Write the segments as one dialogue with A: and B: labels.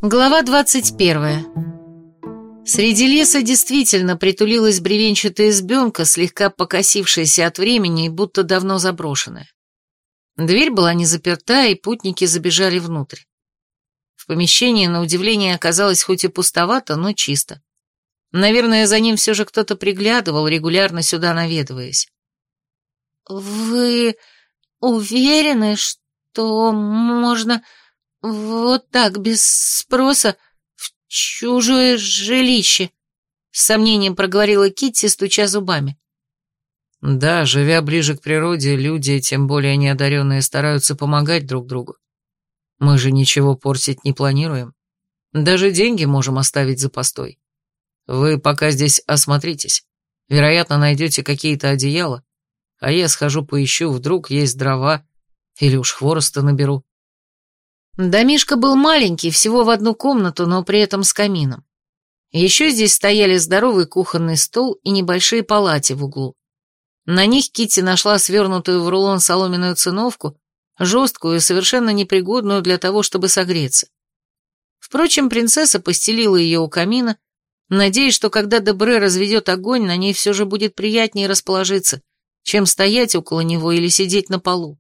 A: Глава 21. Среди леса действительно притулилась бревенчатая избенка, слегка покосившаяся от времени и будто давно заброшенная. Дверь была не заперта, и путники забежали внутрь. В помещении, на удивление, оказалось хоть и пустовато, но чисто. Наверное, за ним все же кто-то приглядывал, регулярно сюда наведываясь.
B: «Вы уверены, что можно вот так, без спроса, в чужое жилище?» С сомнением проговорила Китти, стуча зубами.
C: Да, живя ближе к природе, люди, тем более неодаренные, стараются помогать друг другу. Мы же ничего портить не планируем. Даже деньги можем оставить за постой. Вы пока здесь осмотритесь. Вероятно, найдете какие-то одеяла, а я схожу поищу, вдруг есть дрова, или уж хвороста наберу.
A: Домишко был маленький, всего в одну комнату, но при этом с камином. Еще здесь стояли здоровый кухонный стол и небольшие палати в углу. На них Китти нашла свернутую в рулон соломенную циновку, жесткую и совершенно непригодную для того, чтобы согреться. Впрочем, принцесса постелила ее у камина, надеясь, что когда Дебре разведет огонь, на ней все же будет приятнее расположиться, чем стоять около него или сидеть на полу.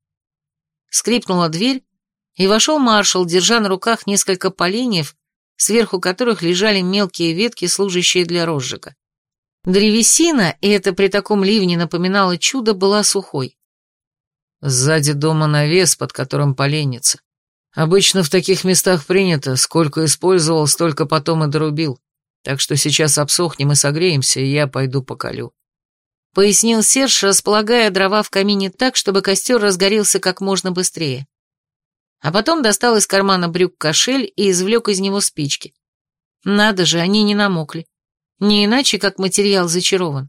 A: Скрипнула дверь, и вошел маршал, держа на руках несколько поленьев, сверху которых лежали мелкие ветки, служащие для розжига. Древесина, и это при таком ливне напоминало чудо, была сухой.
C: Сзади дома навес, под которым поленница. Обычно в таких местах принято, сколько использовал, столько потом и дорубил. Так что сейчас обсохнем и согреемся, и я пойду поколю.
A: Пояснил Серж, располагая дрова в камине так, чтобы костер разгорелся как можно быстрее. А потом достал из кармана брюк кошель и извлек из него спички. Надо же, они не намокли. Не иначе, как материал зачарован.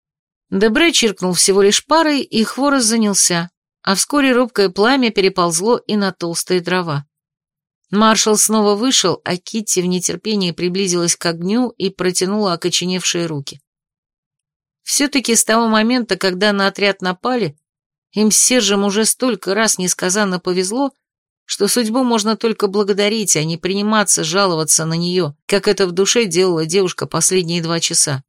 A: Дебре чиркнул всего лишь парой, и хворост занялся, а вскоре робкое пламя переползло и на толстые дрова. Маршал снова вышел, а Китти в нетерпении приблизилась к огню и протянула окоченевшие руки. Все-таки с того момента, когда на отряд напали, им с Сержем уже столько раз несказанно повезло, что судьбу можно только благодарить, а не приниматься жаловаться на нее, как это в душе делала девушка последние 2 часа.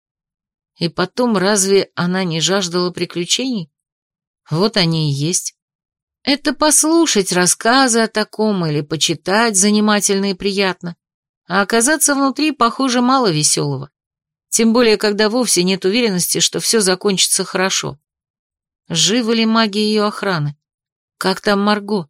A: И потом, разве она не жаждала приключений? Вот они и есть. Это послушать рассказы о таком или почитать занимательно и приятно, а оказаться внутри, похоже, мало веселого. Тем более, когда вовсе нет уверенности, что все закончится хорошо. Живы ли маги ее охраны? Как там Марго?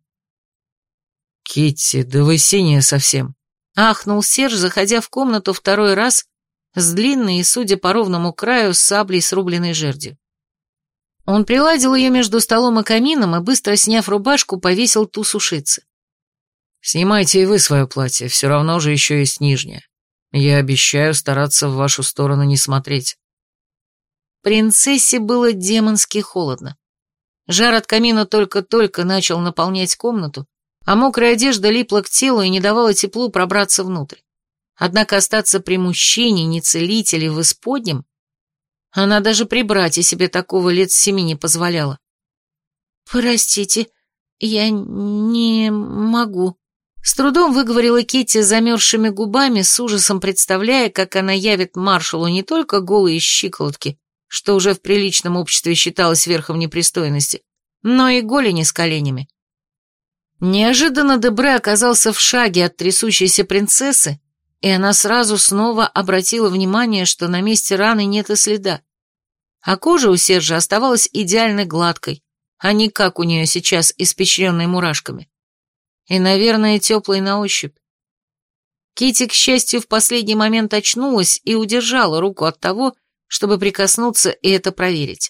C: «Китти, да вы синяя совсем!» — ахнул Серж, заходя в комнату второй раз с длинной и, судя по ровному краю, с саблей, срубленной жердью. Он приладил ее между столом и камином и, быстро сняв рубашку, повесил ту сушиться. «Снимайте и вы свое платье, все равно же еще есть нижнее. Я обещаю стараться в вашу сторону не смотреть».
A: Принцессе было демонски холодно. Жар от камина только-только начал наполнять комнату, а мокрая одежда липла к телу и не давала теплу пробраться внутрь. Однако остаться при мужчине, не целителе, в исподнем, она даже при брате себе такого лет 7 не позволяла.
B: «Простите, я не могу», —
A: с трудом выговорила Китти замерзшими губами, с ужасом представляя, как она явит маршалу не только голые щиколотки, что уже в приличном обществе считалось верхом непристойности, но и голени с коленями. Неожиданно Дебре оказался в шаге от трясущейся принцессы, и она сразу снова обратила внимание, что на месте раны нет и следа. А кожа у Сержа оставалась идеально гладкой, а не как у нее сейчас, испещренной мурашками. И, наверное, теплой на ощупь. Китти, к счастью, в последний момент очнулась и удержала руку от того, чтобы прикоснуться и это проверить.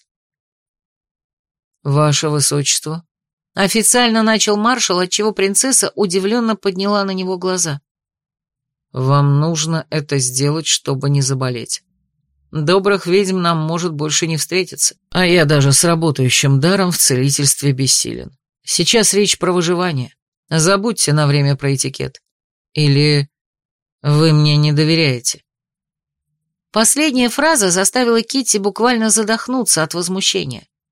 C: «Ваше высочество», —
A: официально начал маршал, отчего принцесса удивленно подняла на него глаза.
C: «Вам нужно это сделать, чтобы не заболеть. Добрых ведьм нам может больше не встретиться, а я даже с работающим даром в целительстве бессилен. Сейчас речь про выживание. Забудьте на время про этикет. Или вы мне не доверяете?»
A: Последняя фраза заставила Китти буквально задохнуться от возмущения.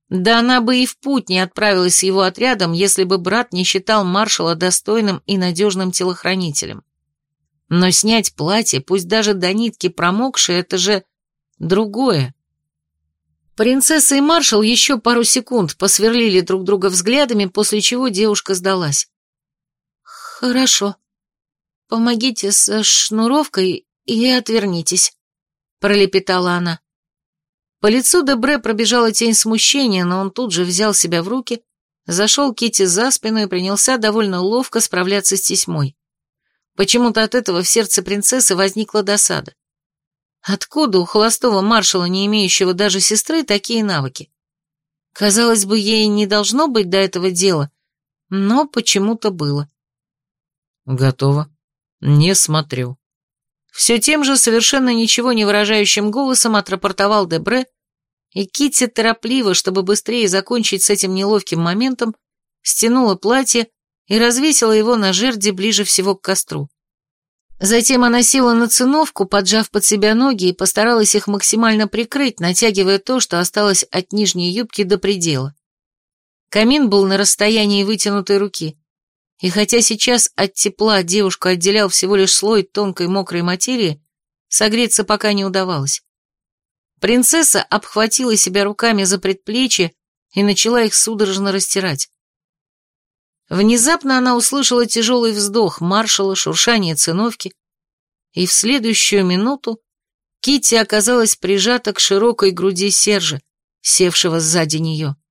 A: Да она бы и в путь не отправилась с его отрядом, если бы брат не считал маршала достойным и надежным телохранителем. Но снять платье, пусть даже до нитки промокшее, это же другое. Принцесса и маршал еще пару секунд посверлили друг друга взглядами, после чего девушка сдалась.
B: «Хорошо. Помогите со шнуровкой и отвернитесь», — пролепетала она.
A: По лицу Дебре пробежала тень смущения, но он тут же взял себя в руки, зашел Китти за спину и принялся довольно ловко справляться с тесьмой. Почему-то от этого в сердце принцессы возникла досада. Откуда у холостого маршала, не имеющего даже сестры, такие навыки? Казалось бы, ей не должно быть до этого дела, но почему-то было.
C: «Готово. Не смотрю».
A: Все тем же совершенно ничего не выражающим голосом отрапортовал Дебре, и Китти торопливо, чтобы быстрее закончить с этим неловким моментом, стянула платье и развесила его на жерди ближе всего к костру. Затем она села на циновку, поджав под себя ноги, и постаралась их максимально прикрыть, натягивая то, что осталось от нижней юбки до предела. Камин был на расстоянии вытянутой руки, и хотя сейчас от тепла девушку отделял всего лишь слой тонкой мокрой материи, согреться пока не удавалось. Принцесса обхватила себя руками за предплечья и начала их судорожно растирать. Внезапно она услышала тяжелый вздох маршала, шуршание циновки, и в следующую минуту Китти оказалась прижата к широкой груди Сержа, севшего сзади нее.